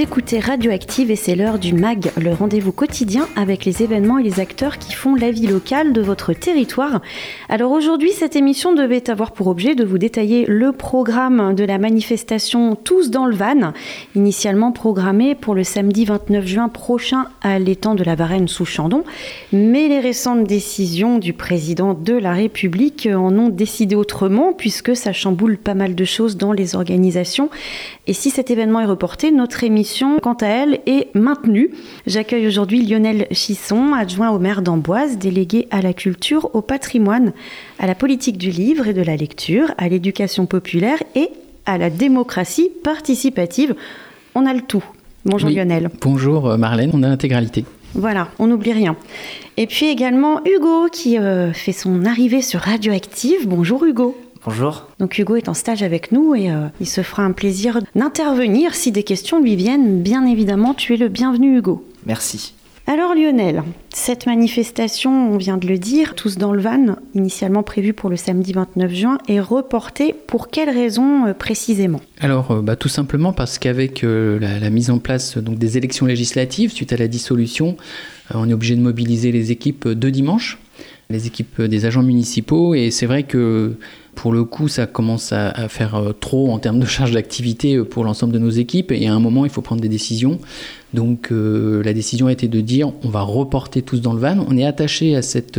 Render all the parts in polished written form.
écoutez Radioactive et c'est l'heure du MAG, le rendez-vous quotidien avec les événements et les acteurs qui font la vie locale de votre territoire. Alors aujourd'hui, cette émission devait avoir pour objet de vous détailler le programme de la manifestation Tous dans le Van, initialement programmée pour le samedi 29 juin prochain à l'étang de la Varenne sous Chandon. Mais les récentes décisions du président de la République en ont décidé autrement puisque ça chamboule pas mal de choses dans les organisations. Et si cet événement est reporté, notre émission, quant à elle, est maintenue. J'accueille aujourd'hui Lionel Chisson, adjoint au maire d'Amboise, délégué à la culture, au patrimoine, à la politique du livre et de la lecture, à l'éducation populaire et à la démocratie participative. On a le tout. Bonjour oui. Lionel. Bonjour Marlène, on a l'intégralité. Voilà, on n'oublie rien. Et puis également Hugo qui fait son arrivée sur Radioactive. Bonjour Hugo. Bonjour. Donc Hugo est en stage avec nous et il se fera un plaisir d'intervenir si des questions lui viennent. Bien évidemment, tu es le bienvenu Hugo. Merci. Alors Lionel, cette manifestation, on vient de le dire, Tous dans le Van, initialement prévue pour le samedi 29 juin, est reportée. Pour quelles raisons précisément ? Alors tout simplement parce qu'avec la mise en place donc, des élections législatives, suite à la dissolution, on est obligé de mobiliser les équipes de dimanche, les équipes des agents municipaux, et c'est vrai que pour le coup, ça commence à faire trop en termes de charge d'activité pour l'ensemble de nos équipes, et à un moment, il faut prendre des décisions. Donc la décision a été de dire on va reporter Tous dans le Van. On est attaché à cette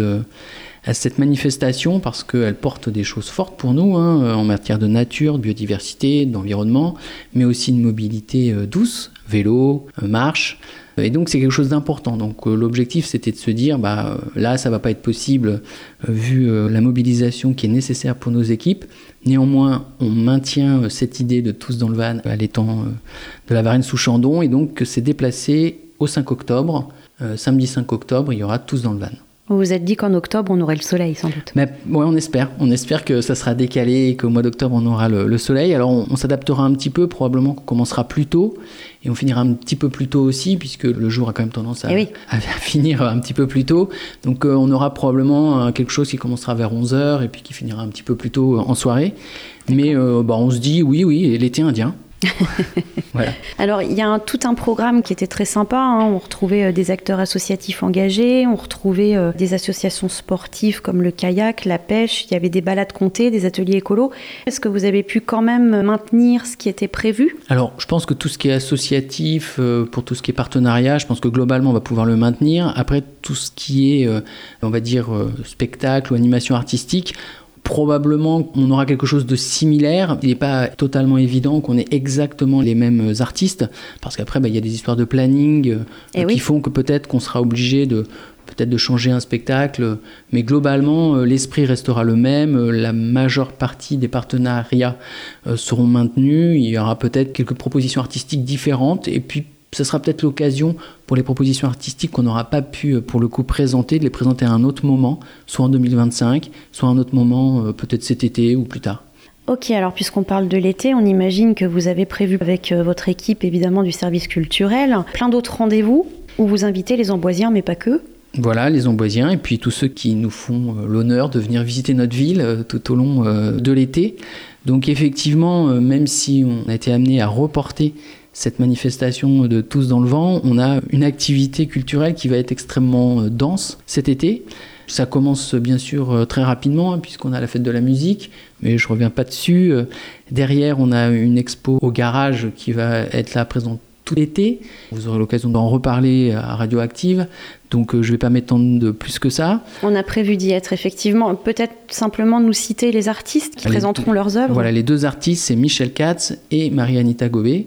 manifestation parce qu'elle porte des choses fortes pour nous en matière de nature, de biodiversité, d'environnement, mais aussi de mobilité douce, vélo, marche. Et donc c'est quelque chose d'important. Donc l'objectif c'était de se dire là ça va pas être possible vu la mobilisation qui est nécessaire pour nos équipes. Néanmoins on maintient cette idée de Tous dans le Van à l'étang de la Varenne sous Chandon et donc c'est déplacé au 5 octobre. Samedi 5 octobre il y aura Tous dans le Van. Vous vous êtes dit qu'en octobre, on aurait le soleil, sans doute. Mais, ouais, on espère. On espère que ça sera décalé et qu'au mois d'octobre, on aura le soleil. Alors, on s'adaptera un petit peu. Probablement qu'on commencera plus tôt et on finira un petit peu plus tôt aussi, puisque le jour a quand même tendance à finir un petit peu plus tôt. Donc, on aura probablement quelque chose qui commencera vers 11h et puis qui finira un petit peu plus tôt en soirée. Mais on se dit, oui, l'été indien. Voilà. Alors il y a tout un programme qui était très sympa, on retrouvait des acteurs associatifs engagés, on retrouvait des associations sportives comme le kayak, la pêche, il y avait des balades comptées, des ateliers écolos. Est-ce que vous avez pu quand même maintenir ce qui était prévu ? Alors je pense que tout ce qui est associatif, pour tout ce qui est partenariat, je pense que globalement on va pouvoir le maintenir. Après tout ce qui est on va dire spectacle ou animation artistique, probablement on aura quelque chose de similaire. Il n'est pas totalement évident qu'on ait exactement les mêmes artistes, parce qu'après il y a des histoires de planning qui font que peut-être qu'on sera obligé de changer un spectacle, mais globalement l'esprit restera le même, la majeure partie des partenariats seront maintenus, il y aura peut-être quelques propositions artistiques différentes, et puis ce sera peut-être l'occasion pour les propositions artistiques qu'on n'aura pas pu, pour le coup, présenter, de les présenter à un autre moment, soit en 2025, soit à un autre moment, peut-être cet été ou plus tard. Ok, alors puisqu'on parle de l'été, on imagine que vous avez prévu avec votre équipe, évidemment, du service culturel, plein d'autres rendez-vous où vous invitez les Amboisiens, mais pas que. Voilà, les Amboisiens et puis tous ceux qui nous font l'honneur de venir visiter notre ville tout au long de l'été. Donc effectivement, même si on a été amené à reporter cette manifestation de Tous dans le Vent, on a une activité culturelle qui va être extrêmement dense cet été. Ça commence bien sûr très rapidement puisqu'on a la fête de la musique, mais je ne reviens pas dessus. Derrière, on a une expo au garage qui va être là présente tout l'été. Vous aurez l'occasion d'en reparler à Radioactive, donc je ne vais pas m'étendre de plus que ça. On a prévu d'y être effectivement. Peut-être simplement nous citer les artistes qui présenteront leurs œuvres. Voilà, les deux artistes, c'est Michel Katz et Marie-Anita Gobet.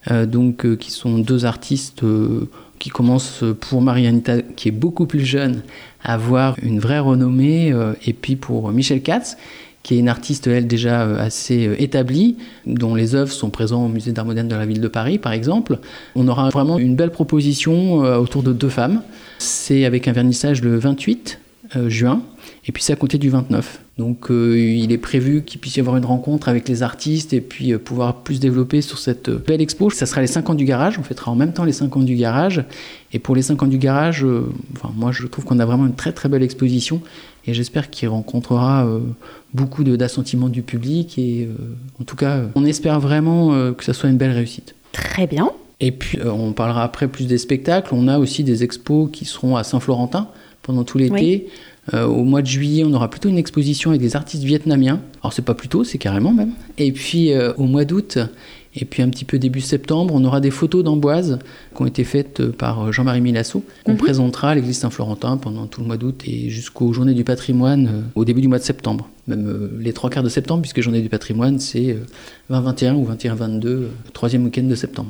Qui sont deux artistes qui commencent pour Marie-Anita, qui est beaucoup plus jeune, à avoir une vraie renommée, et puis pour Michel Katz, qui est une artiste, elle, déjà assez établie, dont les œuvres sont présentes au Musée d'Art Moderne de la Ville de Paris, par exemple. On aura vraiment une belle proposition autour de deux femmes. C'est avec un vernissage le 28 juin, et puis c'est à compter du 29. Donc il est prévu qu'il puisse y avoir une rencontre avec les artistes et puis pouvoir plus développer sur cette belle expo. Ça sera les 5 ans du garage, on fêtera en même temps les 5 ans du garage. Et pour les 5 ans du garage, moi je trouve qu'on a vraiment une très très belle exposition et j'espère qu'il rencontrera beaucoup d'assentiment du public et en tout cas on espère vraiment que ça soit une belle réussite. Très bien. Et puis, on parlera après plus des spectacles. On a aussi des expos qui seront à Saint-Florentin pendant tout l'été. Au mois de juillet, on aura plutôt une exposition avec des artistes vietnamiens. Alors, c'est pas plutôt, c'est carrément même. Et puis, au mois d'août, et puis un petit peu début septembre, on aura des photos d'Amboise qui ont été faites par Jean-Marie Milasso, qu'on présentera à l'église Saint-Florentin pendant tout le mois d'août et jusqu'aux Journées du patrimoine au début du mois de septembre. Même les 3/4 de septembre, puisque Journées du patrimoine, c'est 20-21 ou 21-22, troisième week-end de septembre.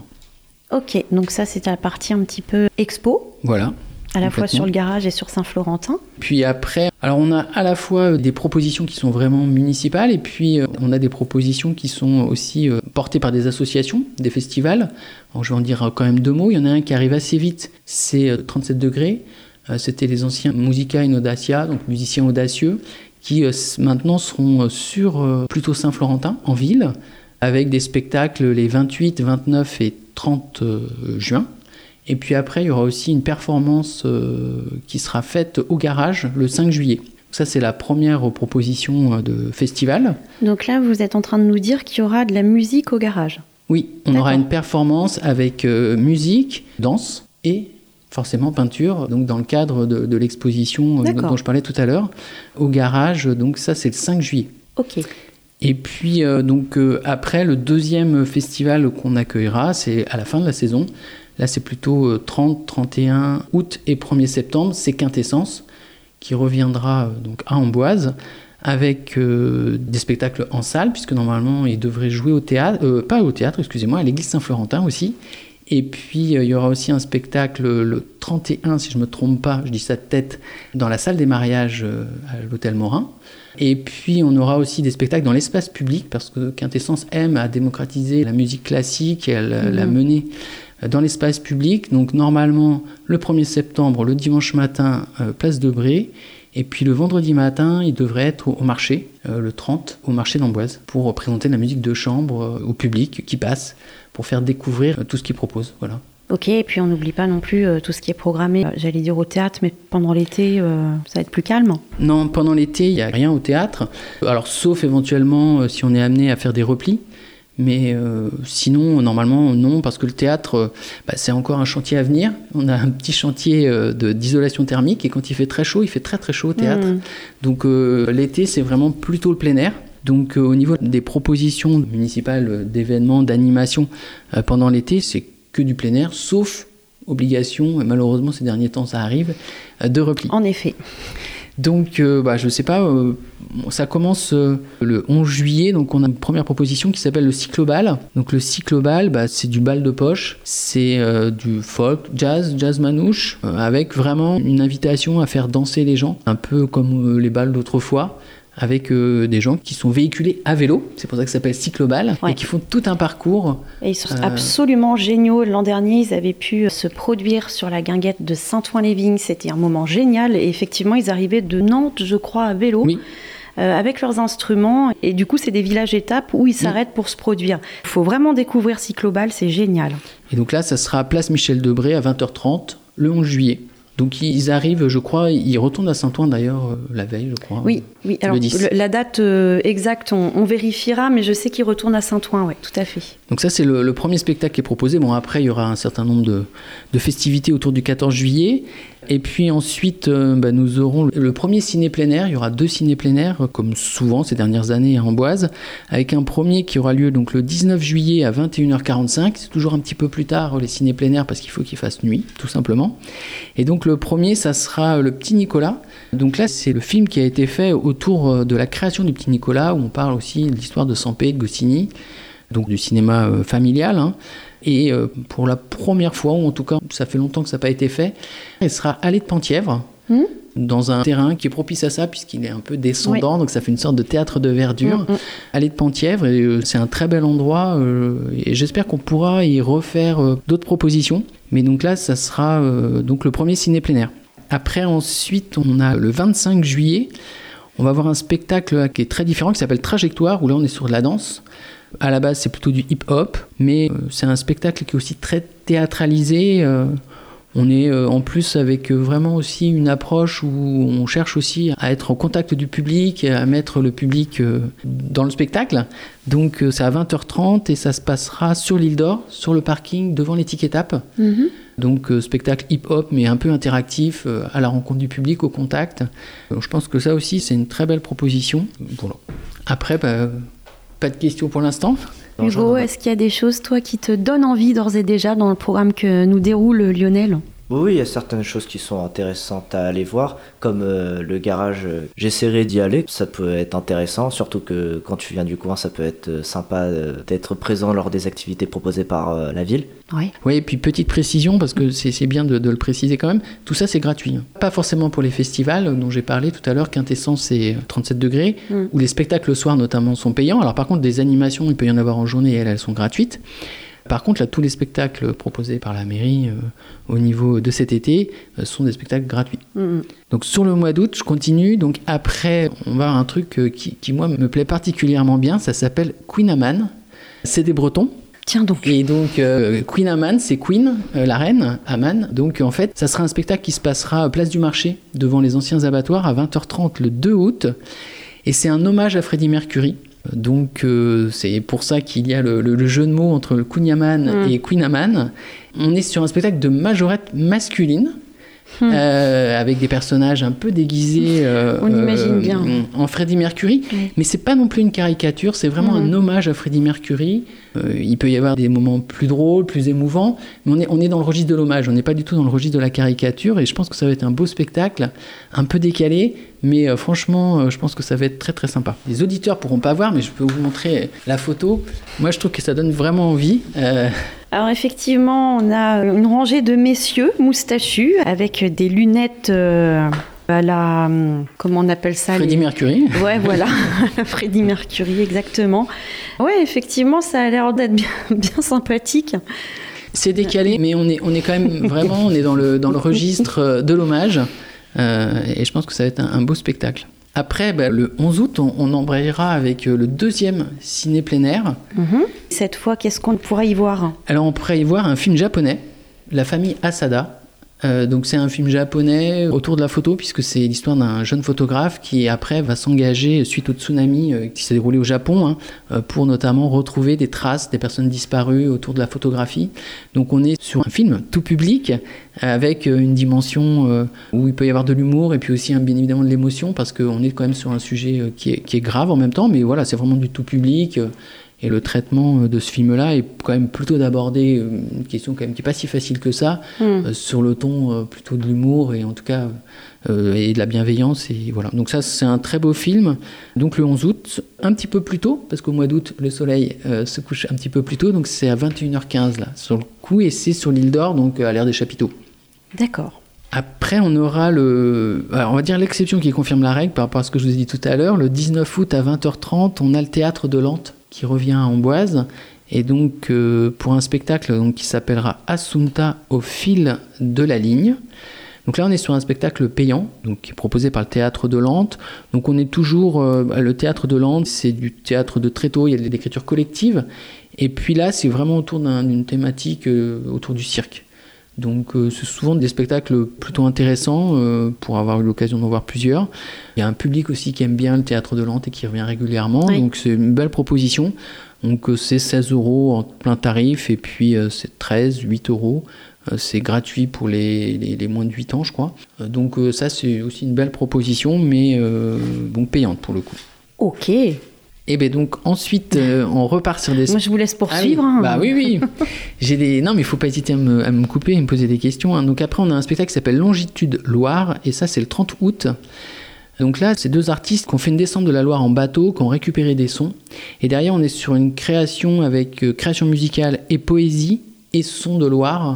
Ok, donc ça c'est la partie un petit peu expo. Voilà. À la fois sur le garage et sur Saint-Florentin. Puis après, alors on a à la fois des propositions qui sont vraiment municipales et puis on a des propositions qui sont aussi portées par des associations, des festivals. Alors, je vais en dire quand même 2 mots. Il y en a un qui arrive assez vite, c'est 37 degrés. C'était les anciens Musica in Audacia, donc musiciens audacieux, qui maintenant seront sur plutôt Saint-Florentin, en ville, avec des spectacles les 28, 29 et 30 juin. Et puis après, il y aura aussi une performance qui sera faite au garage le 5 juillet. Ça, c'est la première proposition de festival. Donc là, vous êtes en train de nous dire qu'il y aura de la musique au garage. Oui, on aura une performance avec musique, danse et forcément peinture, donc dans le cadre de l'exposition dont je parlais tout à l'heure, au garage. Donc ça, c'est le 5 juillet. Ok. Et puis, après, le deuxième festival qu'on accueillera, c'est à la fin de la saison. Là, c'est plutôt 30, 31 août et 1er septembre. C'est Quintessence qui reviendra donc à Amboise avec des spectacles en salle, puisque normalement, il devrait jouer au théâtre, pas au théâtre, excusez-moi, à l'église Saint-Florentin aussi. Et puis, il y aura aussi un spectacle le 31, si je ne me trompe pas, je dis ça de tête, dans la salle des mariages à l'hôtel Morin. Et puis, on aura aussi des spectacles dans l'espace public, parce que Quintessence aime à démocratiser la musique classique et à la mener dans l'espace public. Donc, normalement, le 1er septembre, le dimanche matin, place de Bré. Et puis, le vendredi matin, il devrait être au marché, le 30, au marché d'Amboise, pour présenter la musique de chambre au public qui passe, pour faire découvrir tout ce qu'ils proposent. Voilà. Ok, et puis on n'oublie pas non plus tout ce qui est programmé, j'allais dire au théâtre, mais pendant l'été, ça va être plus calme. Non, pendant l'été, il n'y a rien au théâtre. Alors, sauf éventuellement si on est amené à faire des replis. Mais sinon, normalement, non, parce que le théâtre, c'est encore un chantier à venir. On a un petit chantier d'isolation thermique, et quand il fait très chaud, il fait très très chaud au théâtre. Donc l'été, c'est vraiment plutôt le plein air. Donc au niveau des propositions municipales d'événements, d'animation pendant l'été, c'est que du plein air, sauf obligation, et malheureusement ces derniers temps ça arrive, de repli. En effet. Donc, je ne sais pas, ça commence le 11 juillet, donc on a une première proposition qui s'appelle le cyclobal. Donc le cyclobal, c'est du bal de poche, c'est du folk, jazz manouche, avec vraiment une invitation à faire danser les gens, un peu comme les bals d'autrefois, avec des gens qui sont véhiculés à vélo, c'est pour ça que ça s'appelle cyclobal, et qui font tout un parcours. Et ils sont absolument géniaux. L'an dernier, ils avaient pu se produire sur la guinguette de Saint-Ouen-les-Vignes, c'était un moment génial, et effectivement, ils arrivaient de Nantes, je crois, à vélo. Oui. Avec leurs instruments, et du coup c'est des villages étapes où ils s'arrêtent pour se produire. Il faut vraiment découvrir Cyclobal, c'est génial. Et donc là, ça sera à Place Michel Debré à 20h30 le 11 juillet. Donc ils arrivent, je crois, ils retournent à Saint-Ouen d'ailleurs la veille, je crois. Oui. Alors la date exacte, on vérifiera, mais je sais qu'ils retournent à Saint-Ouen, oui, tout à fait. Donc ça, c'est le premier spectacle qui est proposé. Bon, après, il y aura un certain nombre de festivités autour du 14 juillet. Et puis ensuite, nous aurons le premier ciné plein air. Il y aura 2 ciné plein air, comme souvent ces dernières années à Amboise, avec un premier qui aura lieu donc le 19 juillet à 21h45. C'est toujours un petit peu plus tard les ciné plein air parce qu'il faut qu'il fasse nuit, tout simplement. Et donc le premier, ça sera Le Petit Nicolas. Donc là, c'est le film qui a été fait autour de la création du Petit Nicolas, où on parle aussi de l'histoire de Sampé, de Goscinny, donc du cinéma familial. Et pour la première fois, ou en tout cas, ça fait longtemps que ça n'a pas été fait, il sera allé de Penthièvre, dans un terrain qui est propice à ça, puisqu'il est un peu descendant, donc ça fait une sorte de théâtre de verdure. Allée de Penthièvre, et c'est un très bel endroit, et j'espère qu'on pourra y refaire d'autres propositions. Mais donc là, ça sera donc le premier ciné plein air. Après, ensuite, on a le 25 juillet, on va avoir un spectacle qui est très différent, qui s'appelle Trajectoire, où là, on est sur de la danse. À la base, c'est plutôt du hip-hop, mais c'est un spectacle qui est aussi très théâtralisé. On est en plus avec vraiment aussi une approche où on cherche aussi à être en contact du public, à mettre le public dans le spectacle. Donc c'est à 20h30 et ça se passera sur l'île d'Or, sur le parking, devant les Ticket Tap. Donc spectacle hip-hop mais un peu interactif, à la rencontre du public, au contact. Donc, je pense que ça aussi c'est une très belle proposition. Voilà. Après, pas de questions pour l'instant. Hugo, est-ce qu'il y a des choses, toi, qui te donnent envie d'ores et déjà dans le programme que nous déroule Lionel ? Oui, il y a certaines choses qui sont intéressantes à aller voir, comme le garage, j'essaierai d'y aller, ça peut être intéressant, surtout que quand tu viens du coin, ça peut être sympa d'être présent lors des activités proposées par la ville. Oui, et puis petite précision, parce que c'est bien de le préciser quand même, tout ça c'est gratuit. Pas forcément pour les festivals dont j'ai parlé tout à l'heure, Quintessence et 37 degrés, où les spectacles le soir notamment sont payants. Alors par contre, des animations, il peut y en avoir en journée et elles sont gratuites. Par contre, là, tous les spectacles proposés par la mairie au niveau de cet été sont des spectacles gratuits. Donc sur le mois d'août, je continue. Donc après, on va avoir un truc qui moi, me plaît particulièrement bien. Ça s'appelle Queen Amman. C'est des Bretons. Tiens donc. Et donc, Queen Amman, c'est Queen, la reine, Amman. Donc en fait, ça sera un spectacle qui se passera à Place du Marché, devant les anciens abattoirs, à 20h30 le 2 août. Et c'est un hommage à Freddie Mercury. Donc c'est pour ça qu'il y a le jeu de mots entre le Queen Amman et Queen Amman. On est sur un spectacle de majorette masculine, avec des personnages un peu déguisés on imagine bien. En Freddie Mercury, mais c'est pas non plus une caricature, c'est vraiment un hommage à Freddie Mercury. Il peut y avoir des moments plus drôles, plus émouvants, mais on est dans le registre de l'hommage, on n'est pas du tout dans le registre de la caricature, et je pense que ça va être un beau spectacle, un peu décalé, mais franchement, je pense que ça va être très très sympa. Les auditeurs pourront pas voir, mais je peux vous montrer la photo. Moi, je trouve que ça donne vraiment envie. Alors effectivement, on a une rangée de messieurs moustachus avec des lunettes à la... comment on appelle ça ? Freddie Mercury. Ouais, voilà, Freddie Mercury, exactement. Ouais, effectivement, ça a l'air d'être bien sympathique. C'est décalé, mais on est quand même vraiment, on est dans le registre de l'hommage. Et je pense que ça va être un beau spectacle. Après, le 11 août, on embrayera avec le 2e ciné plein air. Cette fois, qu'est-ce qu'on pourrait y voir ? Alors, on pourrait y voir un film japonais, La famille Asada. Donc c'est un film japonais autour de la photo, puisque c'est l'histoire d'un jeune photographe qui après va s'engager suite au tsunami qui s'est déroulé au Japon, pour notamment retrouver des traces des personnes disparues autour de la photographie. Donc on est sur un film tout public avec une dimension où il peut y avoir de l'humour et puis aussi bien évidemment de l'émotion, parce qu'on est quand même sur un sujet qui est grave en même temps, mais voilà, c'est vraiment du tout public. Et le traitement de ce film-là est quand même plutôt d'aborder une question quand même qui n'est pas si facile que ça, sur le ton plutôt de l'humour et en tout cas et de la bienveillance. Et voilà. Donc ça, c'est un très beau film. Donc le 11 août, un petit peu plus tôt, parce qu'au mois d'août, le soleil se couche un petit peu plus tôt. Donc c'est à 21h15 là, sur le coup, et c'est sur l'île d'Or, donc à l'ère des Chapiteaux. D'accord. Après, on aura alors on va dire l'exception qui confirme la règle par rapport à ce que je vous ai dit tout à l'heure. Le 19 août à 20h30, on a le théâtre de Lente qui revient à Amboise, et donc pour un spectacle qui s'appellera Assunta au fil de la ligne. Donc là on est sur un spectacle payant, donc qui est proposé par le théâtre de Lente. Donc on est toujours le théâtre de Lente, c'est du théâtre de Tréteau, il y a de l'écriture collective, et puis là c'est vraiment autour d'une thématique autour du cirque. Donc c'est souvent des spectacles plutôt intéressants pour avoir eu l'occasion d'en voir plusieurs. Il y a un public aussi qui aime bien le théâtre de Lente et qui revient régulièrement, donc c'est une belle proposition. Donc c'est 16 € en plein tarif, et puis c'est 8 €. C'est gratuit pour les moins de 8 ans, je crois. Donc ça c'est aussi une belle proposition, mais bon, payante pour le coup. Ok. Et bien donc ensuite on repart sur des... Moi je vous laisse poursuivre. Bah oui. Non mais il faut pas hésiter à me couper et me poser des questions. Donc après on a un spectacle qui s'appelle Longitude Loire, et ça c'est le 30 août. Donc là c'est 2 artistes qui ont fait une descente de la Loire en bateau, qui ont récupéré des sons. Et derrière on est sur une création avec création musicale et poésie et son de Loire.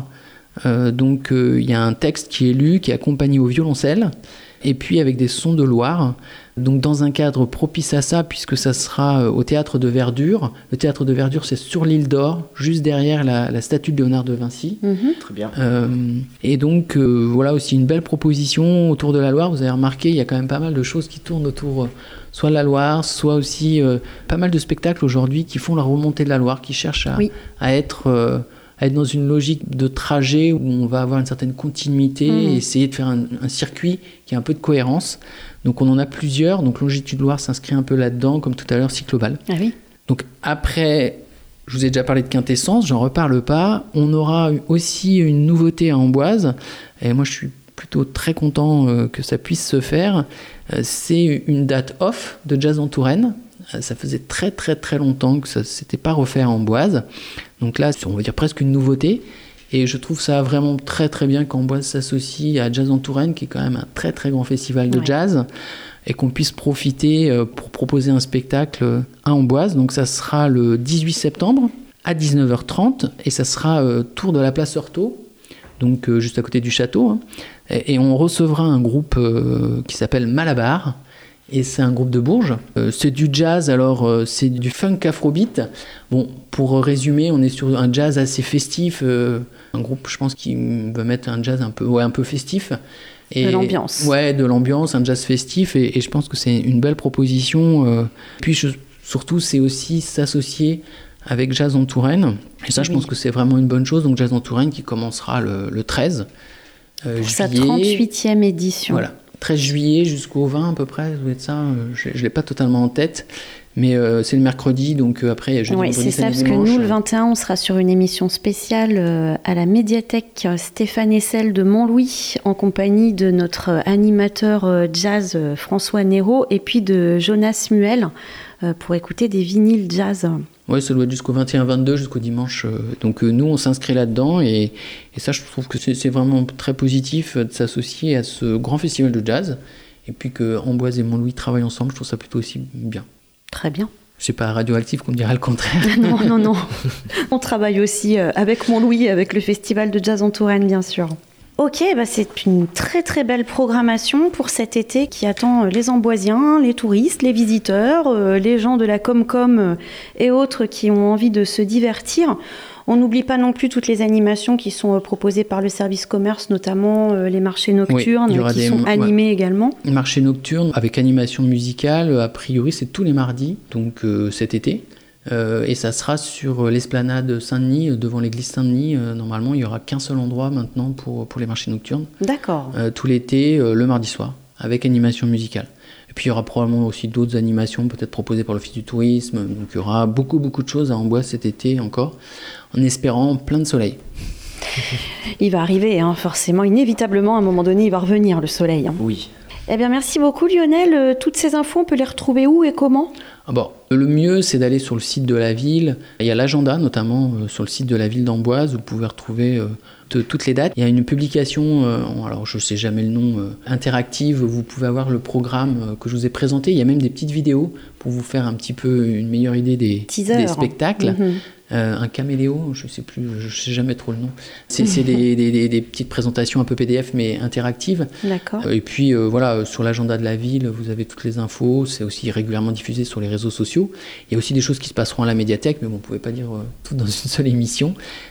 Donc il y a un texte qui est lu, qui est accompagné au violoncelle, et puis avec des sons de Loire. Donc dans un cadre propice à ça, puisque ça sera au Théâtre de Verdure. Le Théâtre de Verdure, c'est sur l'île d'Or, juste derrière la statue de Léonard de Vinci. Très bien. Et donc voilà aussi une belle proposition autour de la Loire. Vous avez remarqué, il y a quand même pas mal de choses qui tournent autour soit de la Loire, soit aussi pas mal de spectacles aujourd'hui qui font la remontée de la Loire, qui cherchent à être à être dans une logique de trajet où on va avoir une certaine continuité et essayer de faire un circuit qui a un peu de cohérence. Donc on en a plusieurs. Donc Longitude Loire s'inscrit un peu là-dedans, comme tout à l'heure Cyclobal. Ah oui. Donc après, je vous ai déjà parlé de Quintessence, j'en reparle pas. On aura aussi une nouveauté à Amboise. Et moi je suis plutôt très content que ça puisse se faire. C'est une date off de Jazz en Touraine. Ça faisait très très très longtemps que ça ne s'était pas refait à Amboise. Donc là, on va dire presque une nouveauté. Et je trouve ça vraiment très très bien qu'Amboise s'associe à Jazz en Touraine, qui est quand même un très très grand festival de jazz, et qu'on puisse profiter pour proposer un spectacle à Amboise. Donc ça sera le 18 septembre à 19h30, et ça sera tour de la place Heurtaud, donc juste à côté du château. Hein. Et on recevra un groupe qui s'appelle Malabar, et c'est un groupe de Bourges. C'est du jazz, alors c'est du funk afrobeat. Bon, pour résumer, on est sur un jazz assez festif, un groupe, je pense, qui veut mettre un jazz un peu festif. Et, de l'ambiance. Ouais, de l'ambiance, un jazz festif, et je pense que c'est une belle proposition. Puis surtout, c'est aussi s'associer avec Jazz en Touraine. Et ça, je pense que c'est vraiment une bonne chose. Donc Jazz en Touraine qui commencera le 13 pour juillet. sa 38e édition. Voilà. 13 juillet jusqu'au 20 à peu près, ça doit être ça, je ne l'ai pas totalement en tête, mais c'est le mercredi, donc après jeudi, vendredi, c'est ça, samedi, parce dimanche. Que nous, le 21, on sera sur une émission spéciale à la médiathèque Stéphane Hessel de Montlouis, en compagnie de notre animateur jazz François Néraud, et puis de Jonas Muel, pour écouter des vinyles jazz. Oui, ça doit être jusqu'au 21-22, jusqu'au dimanche. Donc nous, on s'inscrit là-dedans, et ça, je trouve que c'est vraiment très positif de s'associer à ce grand festival de jazz, et puis que Amboise et Montlouis travaillent ensemble, je trouve ça plutôt aussi bien. Très bien. C'est pas radioactif qu'on me dira le contraire. Non. On travaille aussi avec Montlouis, avec le festival de jazz en Touraine, bien sûr. Ok, c'est une très très belle programmation pour cet été qui attend les Amboisiens, les touristes, les visiteurs, les gens de la Comcom et autres qui ont envie de se divertir. On n'oublie pas non plus toutes les animations qui sont proposées par le service commerce, notamment les marchés nocturnes qui sont animés également. Les marchés nocturnes avec animation musicale, a priori c'est tous les mardis, donc cet été. Et ça sera sur l'esplanade Saint-Denis, devant l'église Saint-Denis. Normalement, il n'y aura qu'un seul endroit maintenant pour les marchés nocturnes. D'accord. Tout l'été, le mardi soir, avec animation musicale. Et puis il y aura probablement aussi d'autres animations, peut-être proposées par l'Office du tourisme. Donc il y aura beaucoup de choses à Amboise cet été encore, en espérant plein de soleil. Il va arriver, forcément, inévitablement, à un moment donné, il va revenir le soleil. Oui. Eh bien, merci beaucoup Lionel. Toutes ces infos, on peut les retrouver où et comment ? Le mieux, c'est d'aller sur le site de la ville. Il y a l'agenda, notamment sur le site de la ville d'Amboise. Vous pouvez retrouver toutes les dates. Il y a une publication, alors je ne sais jamais le nom, interactive. Vous pouvez avoir le programme que je vous ai présenté. Il y a même des petites vidéos pour vous faire un petit peu une meilleure idée des spectacles. Un caméléo, je sais jamais trop le nom. C'est des petites présentations un peu PDF mais interactives. D'accord. Et puis sur l'agenda de la ville, vous avez toutes les infos. C'est aussi régulièrement diffusé sur les réseaux sociaux. Il y a aussi des choses qui se passeront à la médiathèque, mais bon, on ne pouvait pas dire tout dans une seule émission.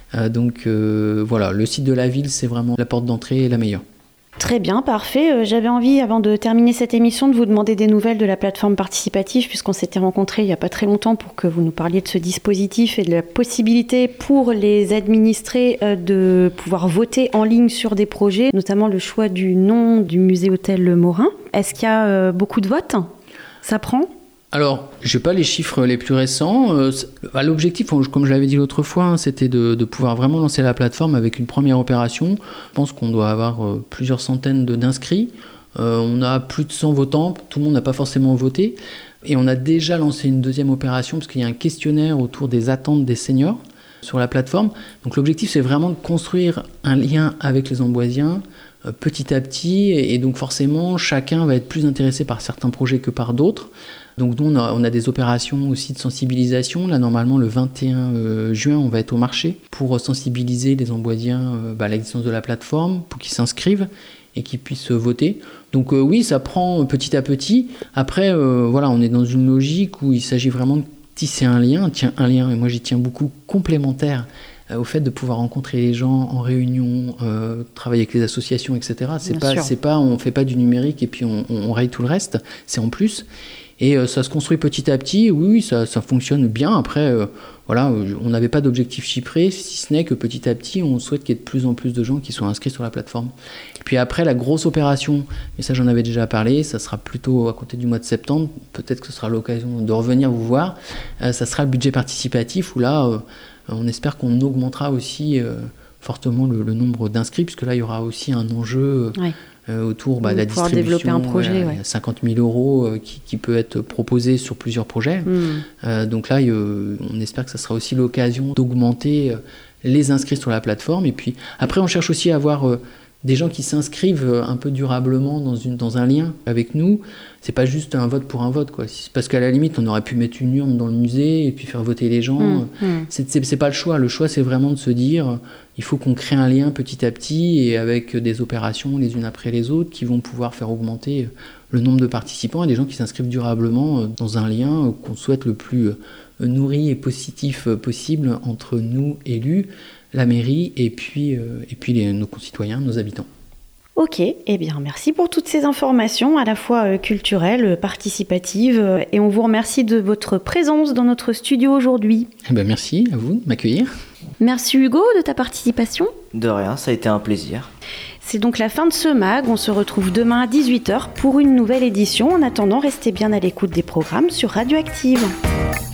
Le site de la ville, c'est vraiment la porte d'entrée et la meilleure. Très bien, parfait. J'avais envie, avant de terminer cette émission, de vous demander des nouvelles de la plateforme participative, puisqu'on s'était rencontrés il n'y a pas très longtemps pour que vous nous parliez de ce dispositif et de la possibilité pour les administrés de pouvoir voter en ligne sur des projets, notamment le choix du nom du musée Hôtel Le Morin. Est-ce qu'il y a beaucoup de votes ? Ça prend ? Alors, je n'ai pas les chiffres les plus récents. L'objectif, comme je l'avais dit l'autre fois, c'était de pouvoir vraiment lancer la plateforme avec une première opération. Je pense qu'on doit avoir plusieurs centaines d'inscrits. On a plus de 100 votants. Tout le monde n'a pas forcément voté. Et on a déjà lancé une deuxième opération parce qu'il y a un questionnaire autour des attentes des seniors sur la plateforme. Donc l'objectif, c'est vraiment de construire un lien avec les Amboisiens petit à petit. Et donc forcément, chacun va être plus intéressé par certains projets que par d'autres. Donc nous, on a des opérations aussi de sensibilisation. Là, normalement, le 21 juin, on va être au marché pour sensibiliser les Amboisiens à l'existence de la plateforme, pour qu'ils s'inscrivent et qu'ils puissent voter. Donc oui, ça prend petit à petit. Après, on est dans une logique où il s'agit vraiment de tisser un lien, et moi j'y tiens beaucoup, complémentaire au fait de pouvoir rencontrer les gens en réunion, travailler avec les associations, etc. On ne fait pas du numérique et puis on raye tout le reste, c'est en plus. Et ça se construit petit à petit. Oui, ça fonctionne bien. Après, voilà, on n'avait pas d'objectif chiffré, si ce n'est que petit à petit, on souhaite qu'il y ait de plus en plus de gens qui soient inscrits sur la plateforme. Puis après, la grosse opération, mais ça j'en avais déjà parlé, ça sera plutôt à compter du mois de septembre, peut-être que ce sera l'occasion de revenir vous voir, ça sera le budget participatif, où là, on espère qu'on augmentera aussi fortement le nombre d'inscrits, puisque là, il y aura aussi un enjeu... autour de la distribution, développer un projet, il y a 50 000 euros qui peut être proposé sur plusieurs projets. Donc là, on espère que ça sera aussi l'occasion d'augmenter les inscrits sur la plateforme. Et puis après, on cherche aussi à avoir des gens qui s'inscrivent un peu durablement dans un lien avec nous. C'est pas juste un vote pour un vote, quoi. Parce qu'à la limite, on aurait pu mettre une urne dans le musée et puis faire voter les gens. C'est pas le choix. Le choix, c'est vraiment de se dire, il faut qu'on crée un lien petit à petit et avec des opérations les unes après les autres qui vont pouvoir faire augmenter le nombre de participants et des gens qui s'inscrivent durablement dans un lien qu'on souhaite le plus nourri et positif possible entre nous, élus, la mairie et puis nos concitoyens, nos habitants. Ok, eh bien merci pour toutes ces informations à la fois culturelles, participatives et on vous remercie de votre présence dans notre studio aujourd'hui. Merci à vous de m'accueillir. Merci Hugo de ta participation. De rien, ça a été un plaisir. C'est donc la fin de ce MAG, on se retrouve demain à 18h pour une nouvelle édition. En attendant, restez bien à l'écoute des programmes sur Radioactive.